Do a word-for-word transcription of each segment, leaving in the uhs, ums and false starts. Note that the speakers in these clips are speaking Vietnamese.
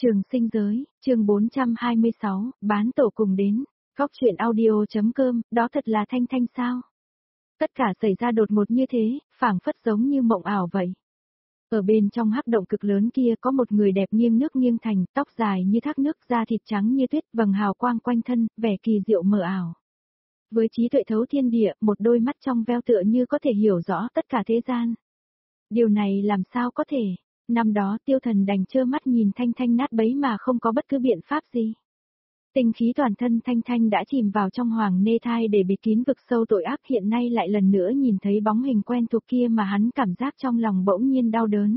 Trường sinh giới, chương bốn trăm hai mươi sáu, bán tổ cùng đến. Góc truyện audio.com, đó thật là Thanh Thanh sao? Tất cả xảy ra đột ngột như thế, phảng phất giống như mộng ảo vậy. Ở bên trong hắc động cực lớn kia có một người đẹp nghiêng nước nghiêng thành, tóc dài như thác nước, da thịt trắng như tuyết, vầng hào quang quanh thân, vẻ kỳ diệu mờ ảo. Với trí tuệ thấu thiên địa, một đôi mắt trong veo tựa như có thể hiểu rõ tất cả thế gian. Điều này làm sao có thể? Năm đó Tiêu Thần đành trơ mắt nhìn Thanh Thanh nát bấy mà không có bất cứ biện pháp gì. Tinh khí toàn thân Thanh Thanh đã chìm vào trong hoàng nê thai để bịt kín vực sâu tội ác, hiện nay lại lần nữa nhìn thấy bóng hình quen thuộc kia mà hắn cảm giác trong lòng bỗng nhiên đau đớn.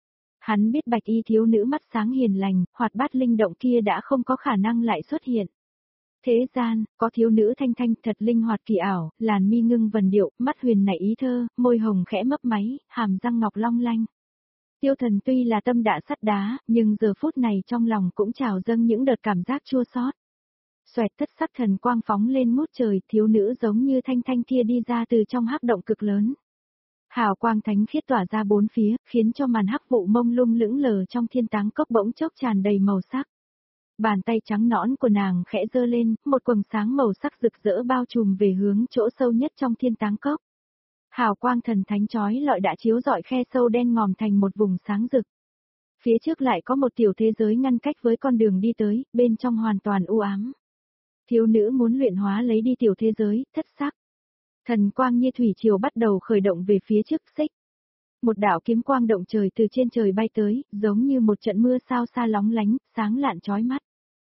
Hắn biết bạch y thiếu nữ mắt sáng hiền lành, hoạt bát linh động kia đã không có khả năng lại xuất hiện. Thế gian, có thiếu nữ Thanh Thanh thật linh hoạt kỳ ảo, làn mi ngưng vần điệu, mắt huyền nảy ý thơ, môi hồng khẽ mấp máy, hàm răng ngọc long lanh. Tiêu Thần tuy là tâm đạ sắt đá, nhưng giờ phút này trong lòng cũng trào dâng những đợt cảm giác chua xót. Xoẹt thất sắc thần quang phóng lên ngút trời, thiếu nữ giống như Thanh Thanh kia đi ra từ trong hắc động cực lớn. Hào quang thánh khiết tỏa ra bốn phía, khiến cho màn hắc vụ mông lung lững lờ trong thiên táng cốc bỗng chốc tràn đầy màu sắc. Bàn tay trắng nõn của nàng khẽ giơ lên, một quầng sáng màu sắc rực rỡ bao trùm về hướng chỗ sâu nhất trong thiên táng cốc. Hào quang thần thánh chói lọi đã chiếu rọi khe sâu đen ngòm thành một vùng sáng rực. Phía trước lại có một tiểu thế giới ngăn cách với con đường đi tới, bên trong hoàn toàn u ám. Thiếu nữ muốn luyện hóa lấy đi tiểu thế giới, thất sắc. Thần quang như thủy triều bắt đầu khởi động về phía trước xích. Một đạo kiếm quang động trời từ trên trời bay tới, giống như một trận mưa sao xa lóng lánh, sáng lạn chói mắt.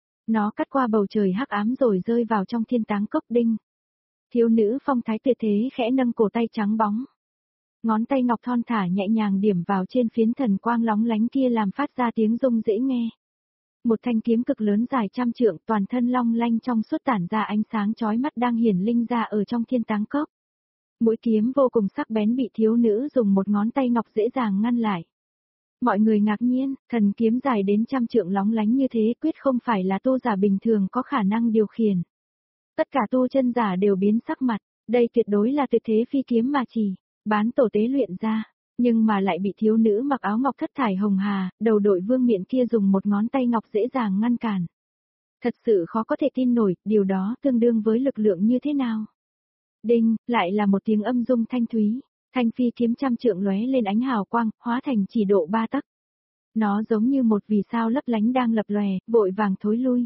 Nó cắt qua bầu trời hắc ám rồi rơi vào trong thiên táng cốc đinh. Thiếu nữ phong thái tuyệt thế khẽ nâng cổ tay trắng bóng. Ngón tay ngọc thon thả nhẹ nhàng điểm vào trên phiến thần quang lóng lánh kia làm phát ra tiếng rung dễ nghe. Một thanh kiếm cực lớn dài trăm trượng toàn thân long lanh trong suốt tản ra ánh sáng chói mắt đang hiển linh ra ở trong thiên táng cốc. Mũi kiếm vô cùng sắc bén bị thiếu nữ dùng một ngón tay ngọc dễ dàng ngăn lại. Mọi người ngạc nhiên, thần kiếm dài đến trăm trượng lóng lánh như thế quyết không phải là tu giả bình thường có khả năng điều khiển. Tất cả tu chân giả đều biến sắc mặt, đây tuyệt đối là tuyệt thế phi kiếm mà chỉ bán tổ tế luyện ra, nhưng mà lại bị thiếu nữ mặc áo ngọc thất thải hồng hà, đầu đội vương miện kia dùng một ngón tay ngọc dễ dàng ngăn cản. Thật sự khó có thể tin nổi, điều đó tương đương với lực lượng như thế nào. Đinh, lại là một tiếng âm rung thanh thúy, thanh phi kiếm trăm trượng lóe lên ánh hào quang, hóa thành chỉ độ ba tấc. Nó giống như một vì sao lấp lánh đang lập lòe, vội vàng thối lui.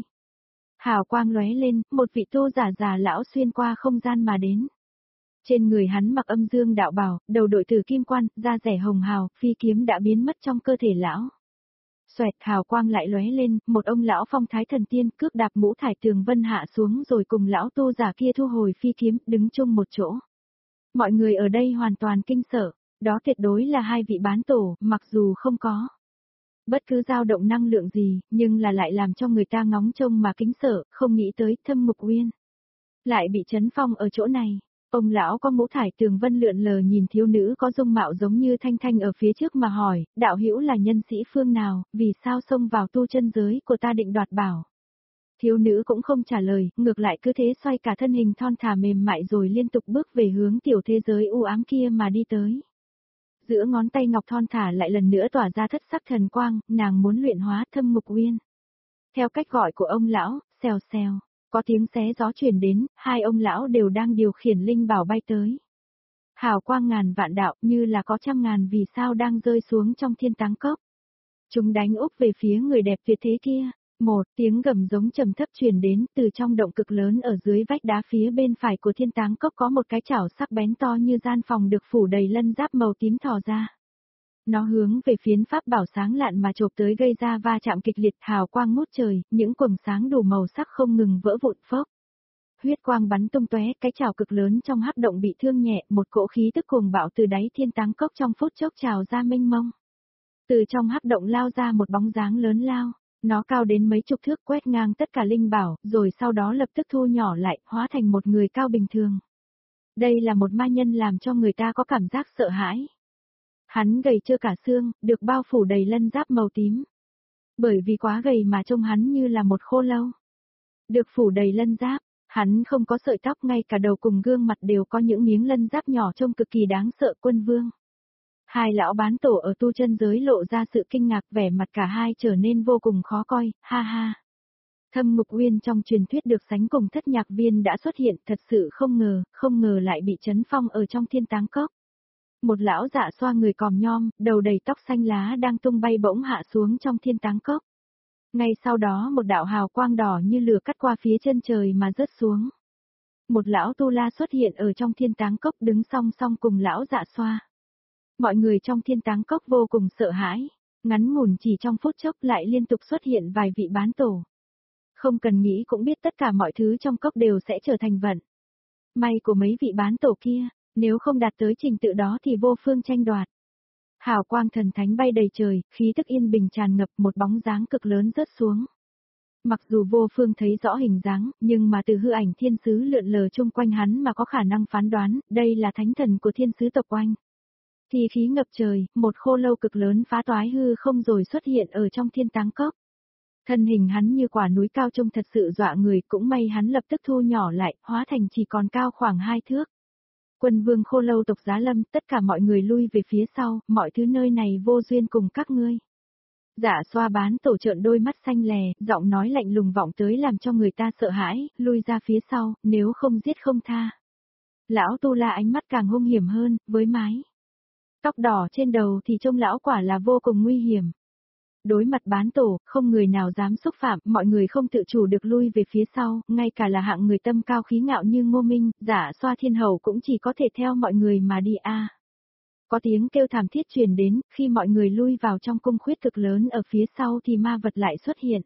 Hào quang lóe lên, một vị tu giả già lão xuyên qua không gian mà đến. Trên người hắn mặc âm dương đạo bào, đầu đội tử kim quan, da rẻ hồng hào, phi kiếm đã biến mất trong cơ thể lão. Xoẹt hào quang lại lóe lên, một ông lão phong thái thần tiên cước đạp mũ thải tường vân hạ xuống rồi cùng lão tu giả kia thu hồi phi kiếm, đứng chung một chỗ. Mọi người ở đây hoàn toàn kinh sợ, đó tuyệt đối là hai vị bán tổ, mặc dù không có bất cứ dao động năng lượng gì, nhưng là lại làm cho người ta ngóng trông mà kính sợ, không nghĩ tới Thâm Ngục Uyên lại bị trấn phong ở chỗ này. Ông lão có mũ thải tường vân lượn lờ nhìn thiếu nữ có dung mạo giống như Thanh Thanh ở phía trước mà hỏi, đạo hữu là nhân sĩ phương nào, vì sao xông vào tu chân giới của ta định đoạt bảo. Thiếu nữ cũng không trả lời, ngược lại cứ thế xoay cả thân hình thon thả mềm mại rồi liên tục bước về hướng tiểu thế giới u ám kia mà đi tới. Giữa ngón tay ngọc thon thả lại lần nữa tỏa ra thất sắc thần quang, nàng muốn luyện hóa Thâm Ngục Uyên. Theo cách gọi của ông lão, xèo xèo. Có tiếng xé gió truyền đến, hai ông lão đều đang điều khiển linh bảo bay tới. Hào quang ngàn vạn đạo như là có trăm ngàn vì sao đang rơi xuống trong thiên táng cốc. Chúng đánh úp về phía người đẹp tuyệt thế kia. Một tiếng gầm giống trầm thấp truyền đến từ trong động cực lớn ở dưới vách đá phía bên phải của thiên táng cốc có một cái chảo sắc bén to như gian phòng được phủ đầy lân giáp màu tím thò ra. Nó hướng về phiến pháp bảo sáng lạn mà chộp tới gây ra va chạm kịch liệt, hào quang ngút trời, những quầng sáng đủ màu sắc không ngừng vỡ vụn phốc. Huyết quang bắn tung tóe, cái chảo cực lớn trong hắc động bị thương nhẹ, một cỗ khí tức cuồng bạo từ đáy thiên táng cốc trong phút chốc trào ra mênh mông. Từ trong hắc động lao ra một bóng dáng lớn lao, nó cao đến mấy chục thước quét ngang tất cả linh bảo, rồi sau đó lập tức thu nhỏ lại, hóa thành một người cao bình thường. Đây là một ma nhân làm cho người ta có cảm giác sợ hãi. Hắn gầy trơ cả xương, được bao phủ đầy lân giáp màu tím. Bởi vì quá gầy mà trông hắn như là một khô lâu. Được phủ đầy lân giáp, hắn không có sợi tóc, ngay cả đầu cùng gương mặt đều có những miếng lân giáp nhỏ trông cực kỳ đáng sợ. Quân vương. Hai lão bán tổ ở tu chân giới lộ ra sự kinh ngạc, vẻ mặt cả hai trở nên vô cùng khó coi, ha ha. Thâm Ngục Uyên trong truyền thuyết được sánh cùng Thất Nhạc Viên đã xuất hiện, thật sự không ngờ, không ngờ lại bị trấn phong ở trong Thiên Táng Cốc. Một lão dạ xoa người còm nhom, đầu đầy tóc xanh lá đang tung bay bỗng hạ xuống trong Thiên Táng Cốc. Ngay sau đó một đạo hào quang đỏ như lửa cắt qua phía chân trời mà rớt xuống. Một lão tu la xuất hiện ở trong Thiên Táng Cốc đứng song song cùng lão dạ xoa. Mọi người trong Thiên Táng Cốc vô cùng sợ hãi, ngắn ngủn chỉ trong phút chốc lại liên tục xuất hiện vài vị bán tổ. Không cần nghĩ cũng biết tất cả mọi thứ trong cốc đều sẽ trở thành vận. May của mấy vị bán tổ kia, nếu không đạt tới trình tự đó thì vô phương tranh đoạt. Hào quang thần thánh bay đầy trời, khí tức yên bình tràn ngập, một bóng dáng cực lớn rớt xuống. Mặc dù vô phương thấy rõ hình dáng, nhưng mà từ hư ảnh thiên sứ lượn lờ chung quanh hắn mà có khả năng phán đoán, đây là thánh thần của thiên sứ tộc oanh. Thì khí ngập trời, một khô lâu cực lớn phá toái hư không rồi xuất hiện ở trong Thiên Táng Cốc. Thân hình hắn như quả núi cao trông thật sự dọa người, cũng may hắn lập tức thu nhỏ lại, hóa thành chỉ còn cao khoảng hai thước. Quân vương khô lâu tộc Giá Lâm, tất cả mọi người lui về phía sau, mọi thứ nơi này vô duyên cùng các ngươi. Dạ xoa bán tổ trợn đôi mắt xanh lè, giọng nói lạnh lùng vọng tới làm cho người ta sợ hãi, lui ra phía sau, nếu không giết không tha. Lão tu la ánh mắt càng hung hiểm hơn, với mái tóc đỏ trên đầu thì trông lão quả là vô cùng nguy hiểm. Đối mặt bán tổ, không người nào dám xúc phạm, mọi người không tự chủ được lui về phía sau, ngay cả là hạng người tâm cao khí ngạo như Ngô Minh, Giả Xoa Thiên Hầu cũng chỉ có thể theo mọi người mà đi a. À. Có tiếng kêu thảm thiết truyền đến, khi mọi người lui vào trong cung khuyết cực lớn ở phía sau thì ma vật lại xuất hiện.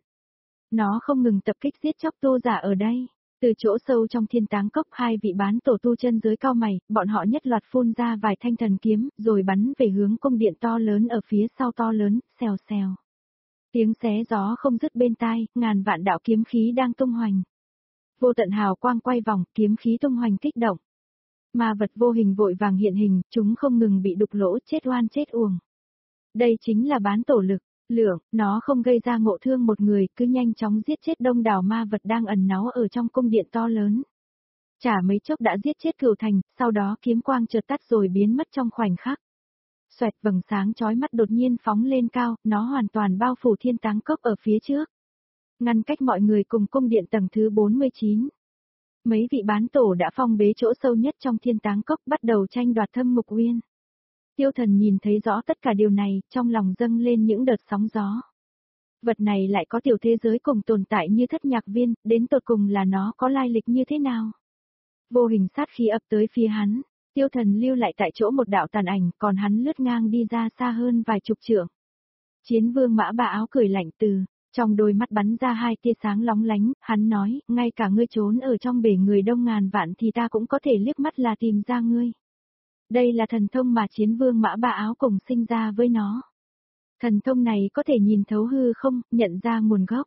Nó không ngừng tập kích giết chóc tu giả ở đây. Từ chỗ sâu trong Thiên Táng Cốc, hai vị bán tổ tu chân giới cao mày, bọn họ nhất loạt phun ra vài thanh thần kiếm, rồi bắn về hướng cung điện to lớn ở phía sau to lớn, xèo xèo. Tiếng xé gió không dứt bên tai, ngàn vạn đạo kiếm khí đang tung hoành. Vô tận hào quang quay vòng, kiếm khí tung hoành kích động. Ma vật vô hình vội vàng hiện hình, chúng không ngừng bị đục lỗ, chết oan chết uổng. Đây chính là bán tổ lực. Lượng, nó không gây ra ngộ thương một người, cứ nhanh chóng giết chết đông đảo ma vật đang ẩn náu ở trong cung điện to lớn. Chả mấy chốc đã giết chết cửu thành, sau đó kiếm quang chợt tắt rồi biến mất trong khoảnh khắc. Xoẹt, vầng sáng chói mắt đột nhiên phóng lên cao, nó hoàn toàn bao phủ Thiên Táng Cốc ở phía trước. Ngăn cách mọi người cùng cung điện tầng thứ bốn mươi chín. Mấy vị bán tổ đã phong bế chỗ sâu nhất trong Thiên Táng Cốc, bắt đầu tranh đoạt Thâm Ngục Uyên. Tiêu Thần nhìn thấy rõ tất cả điều này, trong lòng dâng lên những đợt sóng gió. Vật này lại có tiểu thế giới cùng tồn tại như Thất Nhạc Viên, đến tột cùng là nó có lai lịch như thế nào? Vô hình sát khí ập tới phía hắn, Tiêu Thần lưu lại tại chỗ một đạo tàn ảnh, còn hắn lướt ngang đi ra xa hơn vài chục trượng. Chiến vương Mã Ba Áo cười lạnh từ, trong đôi mắt bắn ra hai tia sáng lóng lánh, hắn nói, ngay cả ngươi trốn ở trong bể người đông ngàn vạn thì ta cũng có thể liếc mắt là tìm ra ngươi. Đây là thần thông mà chiến vương Mã Ba Áo cùng sinh ra với nó. Thần thông này có thể nhìn thấu hư không, nhận ra nguồn gốc.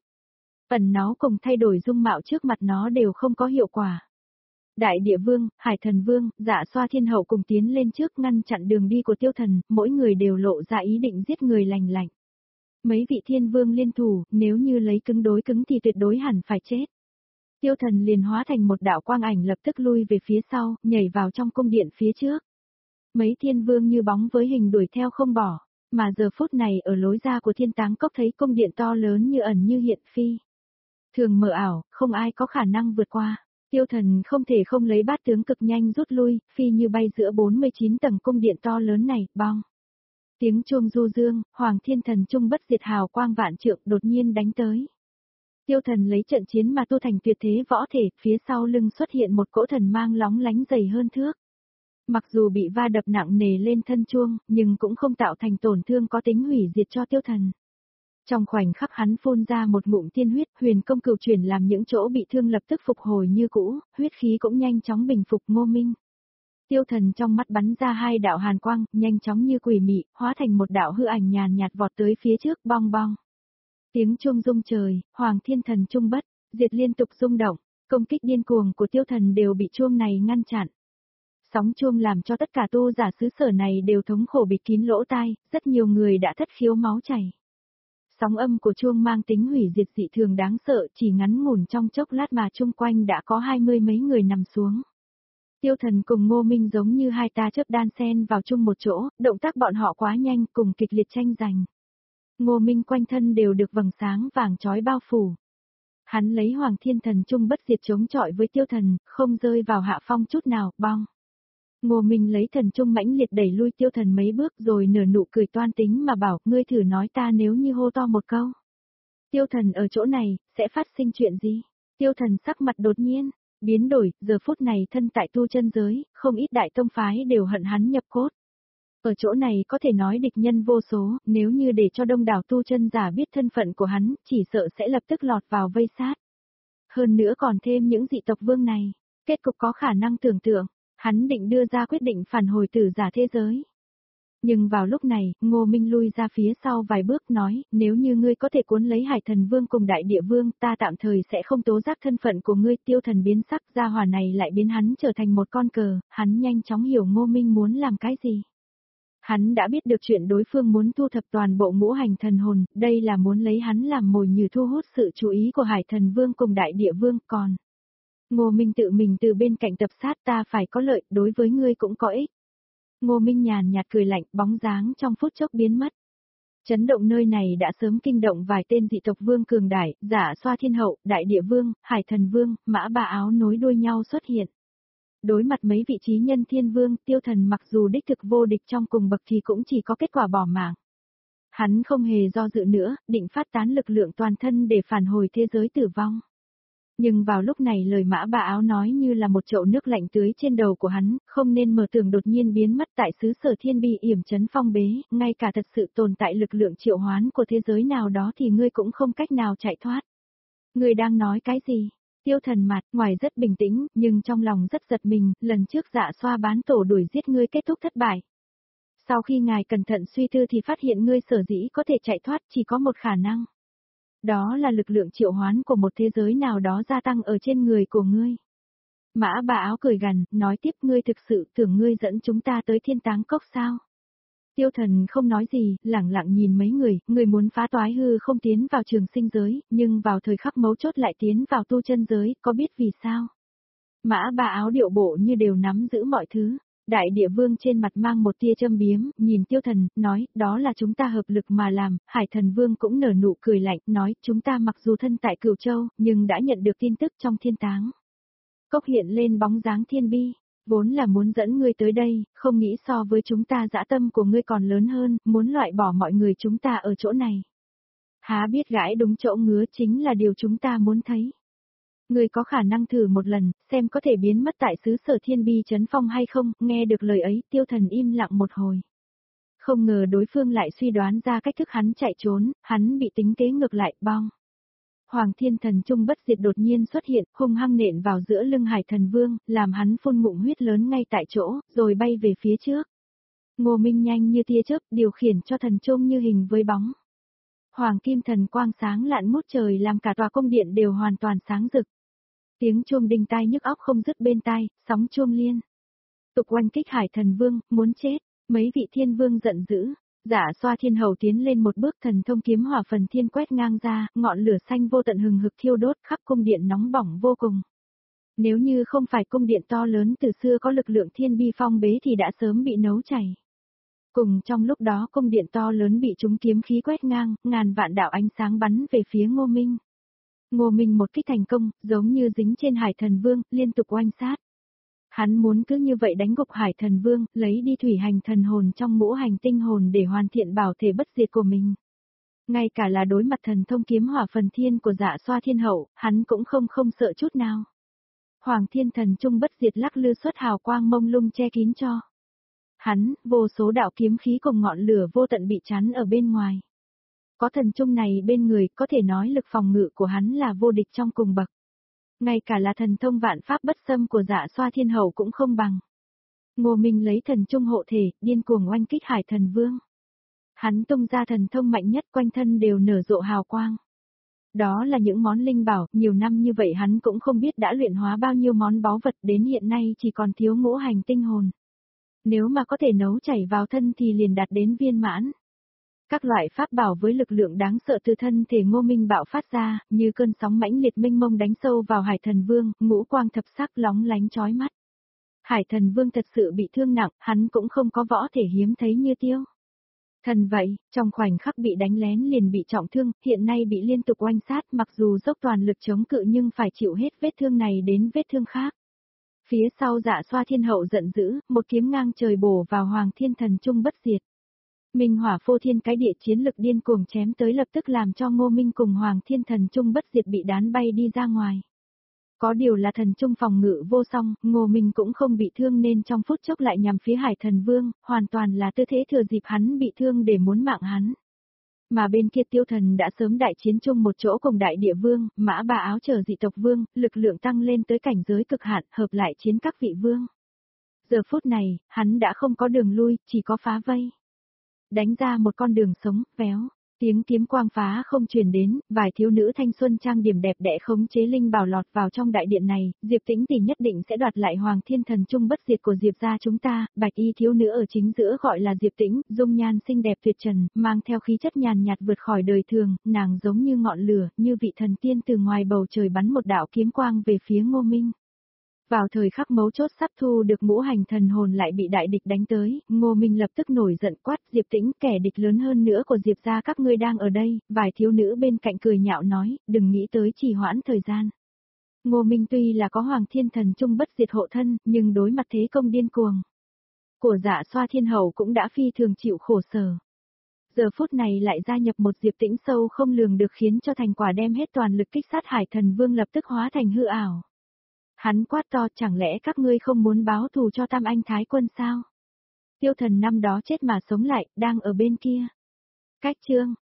Ẩn nó cùng thay đổi dung mạo trước mặt nó đều không có hiệu quả. Đại địa vương, hải thần vương, Dạ Xoa Thiên Hậu cùng tiến lên trước ngăn chặn đường đi của Tiêu Thần, mỗi người đều lộ ra ý định giết người lành lạnh. Mấy vị thiên vương liên thủ, nếu như lấy cứng đối cứng thì tuyệt đối hẳn phải chết. Tiêu Thần liền hóa thành một đạo quang ảnh lập tức lui về phía sau, nhảy vào trong cung điện phía trước. Mấy thiên vương như bóng với hình đuổi theo không bỏ, mà giờ phút này ở lối ra của Thiên Táng Cốc thấy cung điện to lớn như ẩn như hiện phi. Thường mờ ảo, không ai có khả năng vượt qua. Tiêu Thần không thể không lấy bát tướng cực nhanh rút lui, phi như bay giữa bốn mươi chín tầng cung điện to lớn này, bong. Tiếng chuông du dương, Hoàng Thiên Thần Trung bất diệt hào quang vạn trượng đột nhiên đánh tới. Tiêu Thần lấy trận chiến mà tu thành tuyệt thế võ thể, phía sau lưng xuất hiện một cỗ thần mang lóng lánh dày hơn thước. Mặc dù bị va đập nặng nề lên thân chuông, nhưng cũng không tạo thành tổn thương có tính hủy diệt cho Tiêu Thần. Trong khoảnh khắc hắn phun ra một ngụm tiên huyết, huyền công cửu chuyển làm những chỗ bị thương lập tức phục hồi như cũ, huyết khí cũng nhanh chóng bình phục. Ngô Minh. Tiêu Thần trong mắt bắn ra hai đạo hàn quang, nhanh chóng như quỷ mị, hóa thành một đạo hư ảnh nhàn nhạt vọt tới phía trước, bong bong. Tiếng chuông rung trời, Hoàng Thiên Thần Trung bất diệt liên tục rung động, công kích điên cuồng của Tiêu Thần đều bị chuông này ngăn chặn. Sóng chuông làm cho tất cả tu giả xứ sở này đều thống khổ bịt kín lỗ tai, rất nhiều người đã thất khiếu máu chảy. Sóng âm của chuông mang tính hủy diệt dị thường đáng sợ, chỉ ngắn ngủn trong chốc lát mà chung quanh đã có hai mươi mấy người nằm xuống. Tiêu Thần cùng Ngô Minh giống như hai ta chớp đan sen vào chung một chỗ, động tác bọn họ quá nhanh cùng kịch liệt tranh giành. Ngô Minh quanh thân đều được vầng sáng vàng chói bao phủ. Hắn lấy Hoàng Thiên Thần Trung bất diệt chống chọi với Tiêu Thần, không rơi vào hạ phong chút nào, bong. Ngô Minh lấy thần trung mãnh liệt đẩy lui Tiêu Thần mấy bước rồi nở nụ cười toan tính mà bảo, ngươi thử nói ta nếu như hô to một câu. Tiêu Thần ở chỗ này, sẽ phát sinh chuyện gì? Tiêu Thần sắc mặt đột nhiên, biến đổi, giờ phút này thân tại tu chân giới, không ít đại tông phái đều hận hắn nhập cốt. Ở chỗ này có thể nói địch nhân vô số, nếu như để cho đông đảo tu chân giả biết thân phận của hắn, chỉ sợ sẽ lập tức lọt vào vây sát. Hơn nữa còn thêm những dị tộc vương này, kết cục có khả năng tưởng tượng, hắn định đưa ra quyết định phản hồi tử giả thế giới. Nhưng vào lúc này, Ngô Minh lui ra phía sau vài bước nói, nếu như ngươi có thể cuốn lấy Hải Thần Vương cùng Đại Địa Vương, ta tạm thời sẽ không tố giác thân phận của ngươi. Tiêu Thần biến sắc, gia hỏa này lại biến hắn trở thành một con cờ, hắn nhanh chóng hiểu Ngô Minh muốn làm cái gì. Hắn đã biết được chuyện đối phương muốn thu thập toàn bộ ngũ hành thần hồn, đây là muốn lấy hắn làm mồi nhử thu hút sự chú ý của Hải Thần Vương cùng Đại Địa Vương, còn Ngô Minh tự mình từ bên cạnh tập sát, ta phải có lợi, đối với ngươi cũng có ích. Ngô Minh nhàn nhạt cười lạnh, bóng dáng trong phút chốc biến mất. Chấn động nơi này đã sớm kinh động vài tên dị tộc vương cường đại, Giả Xoa Thiên Hậu, Đại Địa Vương, Hải Thần Vương, Mã Ba Áo nối đuôi nhau xuất hiện. Đối mặt mấy vị trí nhân thiên vương, Tiêu Thần mặc dù đích thực vô địch trong cùng bậc thì cũng chỉ có kết quả bỏ mạng. Hắn không hề do dự nữa, định phát tán lực lượng toàn thân để phản hồi thế giới tử vong. Nhưng vào lúc này lời Mã Ba Áo nói như là một chậu nước lạnh tưới trên đầu của hắn, không nên mở tưởng đột nhiên biến mất tại xứ sở thiên bi yểm chấn phong bế, ngay cả thật sự tồn tại lực lượng triệu hoán của thế giới nào đó thì ngươi cũng không cách nào chạy thoát. Ngươi đang nói cái gì? Tiêu Thần mặt ngoài rất bình tĩnh, nhưng trong lòng rất giật mình, lần trước Dạ Xoa bán tổ đuổi giết ngươi kết thúc thất bại. Sau khi ngài cẩn thận suy tư thì phát hiện ngươi sở dĩ có thể chạy thoát chỉ có một khả năng. Đó là lực lượng triệu hoán của một thế giới nào đó gia tăng ở trên người của ngươi. Mã Ba Áo cười gằn, nói tiếp, ngươi thực sự tưởng ngươi dẫn chúng ta tới Thiên Táng Cốc sao? Tiêu Thần không nói gì, lẳng lặng nhìn mấy người, người muốn phá toái hư không tiến vào trường sinh giới, nhưng vào thời khắc mấu chốt lại tiến vào tu chân giới, có biết vì sao? Mã Ba Áo điệu bộ như đều nắm giữ mọi thứ. Đại Địa Vương trên mặt mang một tia châm biếm, nhìn Tiêu Thần, nói, đó là chúng ta hợp lực mà làm. Hải Thần Vương cũng nở nụ cười lạnh, nói, chúng ta mặc dù thân tại Cửu Châu, nhưng đã nhận được tin tức trong Thiên Táng Cốc hiện lên bóng dáng thiên bi, vốn là muốn dẫn ngươi tới đây, không nghĩ so với chúng ta dã tâm của ngươi còn lớn hơn, muốn loại bỏ mọi người chúng ta ở chỗ này. Há biết gãi đúng chỗ ngứa chính là điều chúng ta muốn thấy. Ngươi có khả năng thử một lần, xem có thể biến mất tại xứ sở thiên bi chấn phong hay không, nghe được lời ấy, Tiêu Thần im lặng một hồi. Không ngờ đối phương lại suy đoán ra cách thức hắn chạy trốn, hắn bị tính kế ngược lại, bong. Hoàng Thiên Thần Trung bất diệt đột nhiên xuất hiện, hung hăng nện vào giữa lưng Hải Thần Vương, làm hắn phun ngụm huyết lớn ngay tại chỗ, rồi bay về phía trước. Ngô Minh nhanh như tia chớp, điều khiển cho thần trung như hình với bóng. Hoàng Kim Thần quang sáng lạn ngút trời làm cả tòa cung điện đều hoàn toàn sáng rực. Tiếng chuông đinh tai nhức óc không dứt bên tai, sóng chuông liên tục oanh kích Hải Thần Vương, muốn chết. Mấy vị thiên vương giận dữ, Giả Xoa Thiên Hầu tiến lên một bước, thần thông kiếm hỏa phần thiên quét ngang ra, ngọn lửa xanh vô tận hừng hực thiêu đốt, khắp cung điện nóng bỏng vô cùng. Nếu như không phải cung điện to lớn từ xưa có lực lượng thiên bi phong bế thì đã sớm bị nấu chảy. Cùng trong lúc đó cung điện to lớn bị chúng kiếm khí quét ngang, ngàn vạn đạo ánh sáng bắn về phía Ngô Minh. Ngô Minh một kích thành công, giống như dính trên Hải Thần Vương, liên tục oanh sát. Hắn muốn cứ như vậy đánh gục Hải Thần Vương, lấy đi thủy hành thần hồn trong ngũ hành tinh hồn để hoàn thiện bảo thể bất diệt của mình. Ngay cả là đối mặt thần thông kiếm hỏa phần thiên của Dạ Xoa Thiên Hậu, hắn cũng không không sợ chút nào. Hoàng Thiên Thần Trung bất diệt lắc lư xuất hào quang mông lung che kín cho. Hắn, vô số đạo kiếm khí cùng ngọn lửa vô tận bị chắn ở bên ngoài. Có thần trung này bên người, có thể nói lực phòng ngự của hắn là vô địch trong cùng bậc. Ngay cả là thần thông vạn pháp bất xâm của Dạ Xoa Thiên Hậu cũng không bằng. Ngô Minh lấy thần trung hộ thể, điên cuồng oanh kích Hải Thần Vương. Hắn tung ra thần thông mạnh nhất, quanh thân đều nở rộ hào quang. Đó là những món linh bảo, nhiều năm như vậy hắn cũng không biết đã luyện hóa bao nhiêu món báu vật, đến hiện nay chỉ còn thiếu ngũ hành tinh hồn. Nếu mà có thể nấu chảy vào thân thì liền đạt đến viên mãn. Các loại pháp bảo với lực lượng đáng sợ từ thân thể Ngô Minh bạo phát ra, như cơn sóng mãnh liệt mênh mông đánh sâu vào Hải Thần Vương, ngũ quang thập sắc lóng lánh chói mắt. Hải Thần Vương thật sự bị thương nặng, hắn cũng không có võ thể hiếm thấy như Tiêu Thần vậy, trong khoảnh khắc bị đánh lén liền bị trọng thương, hiện nay bị liên tục oanh sát, mặc dù dốc toàn lực chống cự nhưng phải chịu hết vết thương này đến vết thương khác. Phía sau Dạ Xoa Thiên Hậu giận dữ, một kiếm ngang trời bổ vào Hoàng Thiên Thần Trung bất diệt. Minh Hỏa Phô Thiên cái địa chiến lực điên cuồng chém tới lập tức làm cho Ngô Minh cùng Hoàng Thiên Thần Trung bất diệt bị đán bay đi ra ngoài. Có điều là thần trung phòng ngự vô song, Ngô Minh cũng không bị thương nên trong phút chốc lại nhằm phía Hải Thần Vương, hoàn toàn là tư thế thừa dịp hắn bị thương để muốn mạng hắn. Mà bên kia Tiêu Thần đã sớm đại chiến chung một chỗ cùng Đại Địa Vương, Mã Ba Áo chờ dị tộc vương, lực lượng tăng lên tới cảnh giới cực hạn, hợp lại chiến các vị vương. Giờ phút này, hắn đã không có đường lui, chỉ có phá vây. Đánh ra một con đường sống, véo. Tiếng kiếm quang phá không truyền đến, vài thiếu nữ thanh xuân trang điểm đẹp đẽ khống chế linh bảo lọt vào trong đại điện này, Diệp Tĩnh thì nhất định sẽ đoạt lại Hoàng Thiên Thần Trung bất diệt của Diệp gia chúng ta, bạch y thiếu nữ ở chính giữa gọi là Diệp Tĩnh, dung nhan xinh đẹp tuyệt trần, mang theo khí chất nhàn nhạt vượt khỏi đời thường, nàng giống như ngọn lửa, như vị thần tiên từ ngoài bầu trời bắn một đạo kiếm quang về phía Ngô Minh. Vào thời khắc mấu chốt sắp thu được ngũ hành thần hồn lại bị đại địch đánh tới, Ngô Minh lập tức nổi giận quát Diệp Tĩnh, kẻ địch lớn hơn nữa của Diệp gia các ngươi đang ở đây, vài thiếu nữ bên cạnh cười nhạo nói, đừng nghĩ tới trì hoãn thời gian. Ngô Minh tuy là có Hoàng Thiên Thần Trung bất diệt hộ thân, nhưng đối mặt thế công điên cuồng của Dạ Xoa Thiên Hậu cũng đã phi thường chịu khổ sở. Giờ phút này lại gia nhập một Diệp Tĩnh sâu không lường được khiến cho thành quả đem hết toàn lực kích sát Hải Thần Vương lập tức hóa thành hư ảo. Hắn quát to, chẳng lẽ các ngươi không muốn báo thù cho Tam Anh Thái Quân sao? Tiêu Thần năm đó chết mà sống lại, đang ở bên kia. Cách chương